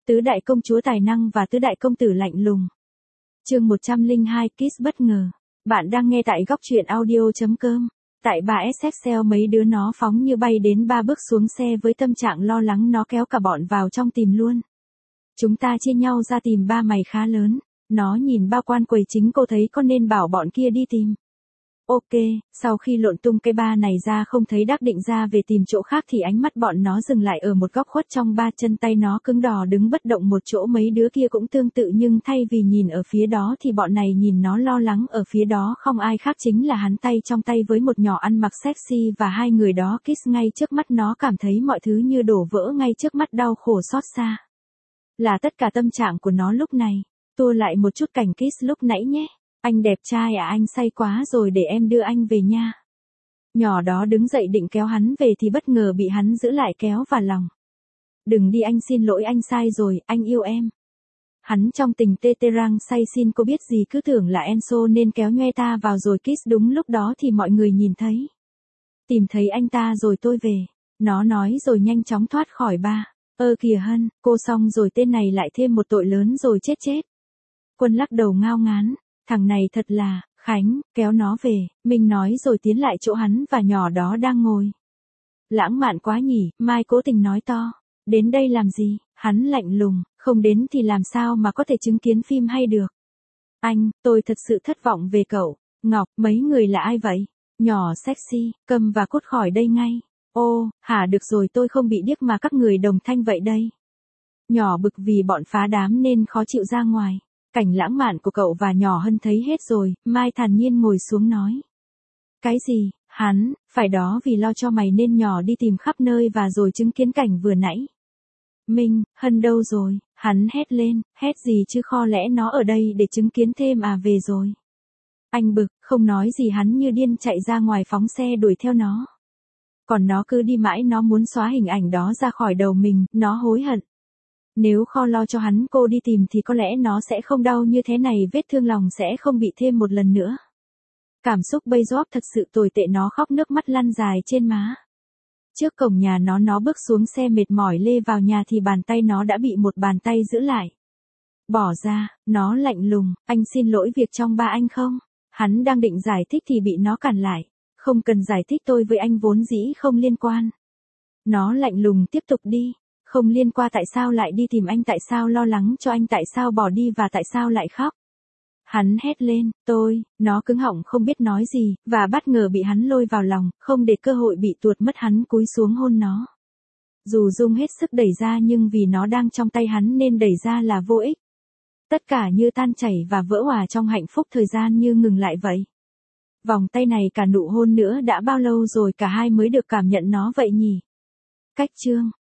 Tứ đại công chúa tài năng và tứ đại công tử lạnh lùng. Chương 102 Kiss bất ngờ. Bạn đang nghe tại góc truyện audio.com. Tại 3SXL mấy đứa nó phóng như bay đến 3 bước xuống xe với tâm trạng lo lắng nó kéo cả bọn vào trong tìm luôn. Chúng ta chia nhau ra tìm ba mày khá lớn. Nó nhìn bao quan quầy chính cô thấy có nên bảo bọn kia đi tìm. Ok, sau khi lộn tung cái ba này ra không thấy đắc định ra về tìm chỗ khác thì ánh mắt bọn nó dừng lại ở một góc khuất trong ba, chân tay nó cứng đò đứng bất động một chỗ. Mấy đứa kia cũng tương tự nhưng thay vì nhìn ở phía đó thì bọn này nhìn nó lo lắng. Ở phía đó không ai khác chính là hắn tay trong tay với một nhỏ ăn mặc sexy và hai người đó kiss ngay trước mắt. Nó cảm thấy mọi thứ như đổ vỡ ngay trước mắt, đau khổ xót xa. Là tất cả tâm trạng của nó lúc này. Tua lại một chút cảnh kiss lúc nãy nhé. Anh đẹp trai à, anh say quá rồi, để em đưa anh về nha. Nhỏ đó đứng dậy định kéo hắn về thì bất ngờ bị hắn giữ lại kéo vào lòng. Đừng đi, anh xin lỗi, anh sai rồi, anh yêu em. Hắn trong tình tê tê rang say xin cô biết gì, cứ tưởng là Enzo nên kéo nhoe ta vào rồi kiss. Đúng lúc đó thì mọi người nhìn thấy. Tìm thấy anh ta rồi tôi về. Nó nói rồi nhanh chóng thoát khỏi ba. Kìa Hân, cô xong rồi, tên này lại thêm một tội lớn rồi, chết. Quân lắc đầu ngao ngán. Thằng này thật là, Khánh, kéo nó về, mình nói rồi tiến lại chỗ hắn và nhỏ đó đang ngồi. Lãng mạn quá nhỉ, Mai cố tình nói to. Đến đây làm gì? Hắn lạnh lùng, không đến thì làm sao mà có thể chứng kiến phim hay được. Anh, tôi thật sự thất vọng về cậu. Ngọc, mấy người là ai vậy? Nhỏ sexy, câm và cút khỏi đây ngay. Ô, hả, được rồi, tôi không bị điếc mà các người đồng thanh vậy đây. Nhỏ bực vì bọn phá đám nên khó chịu ra ngoài. Cảnh lãng mạn của cậu và nhỏ Hân thấy hết rồi, Mai thản nhiên ngồi xuống nói. Cái gì, hắn, phải đó, vì lo cho mày nên nhỏ đi tìm khắp nơi và rồi chứng kiến cảnh vừa nãy. Minh, Hân đâu rồi? Hắn hét lên, hét gì chứ, kho lẽ nó ở đây để chứng kiến thêm à? Về rồi. Anh bực, không nói gì, hắn như điên chạy ra ngoài phóng xe đuổi theo nó. Còn nó cứ đi mãi, nó muốn xóa hình ảnh đó ra khỏi đầu mình, nó hối hận. Nếu kho lo cho hắn cô đi tìm thì có lẽ nó sẽ không đau như thế này, vết thương lòng sẽ không bị thêm một lần nữa. Cảm xúc bây giờ thật sự tồi tệ, nó khóc nước mắt lăn dài trên má. Trước cổng nhà nó bước xuống xe mệt mỏi lê vào nhà thì bàn tay nó đã bị một bàn tay giữ lại. Bỏ ra, nó lạnh lùng, anh xin lỗi việc trong ba anh không? Hắn đang định giải thích thì bị nó cản lại. Không cần giải thích, tôi với anh vốn dĩ không liên quan. Nó lạnh lùng tiếp tục đi. Không liên quan tại sao lại đi tìm anh, tại sao lo lắng cho anh, tại sao bỏ đi và tại sao lại khóc? Hắn hét lên, nó cứng họng không biết nói gì, và bất ngờ bị hắn lôi vào lòng, không để cơ hội bị tuột mất hắn cúi xuống hôn nó. Dù Dung hết sức đẩy ra nhưng vì nó đang trong tay hắn nên đẩy ra là vô ích. Tất cả như tan chảy và vỡ òa trong hạnh phúc, thời gian như ngừng lại vậy. Vòng tay này cả nụ hôn nữa, đã bao lâu rồi cả hai mới được cảm nhận nó vậy nhỉ? Cách chương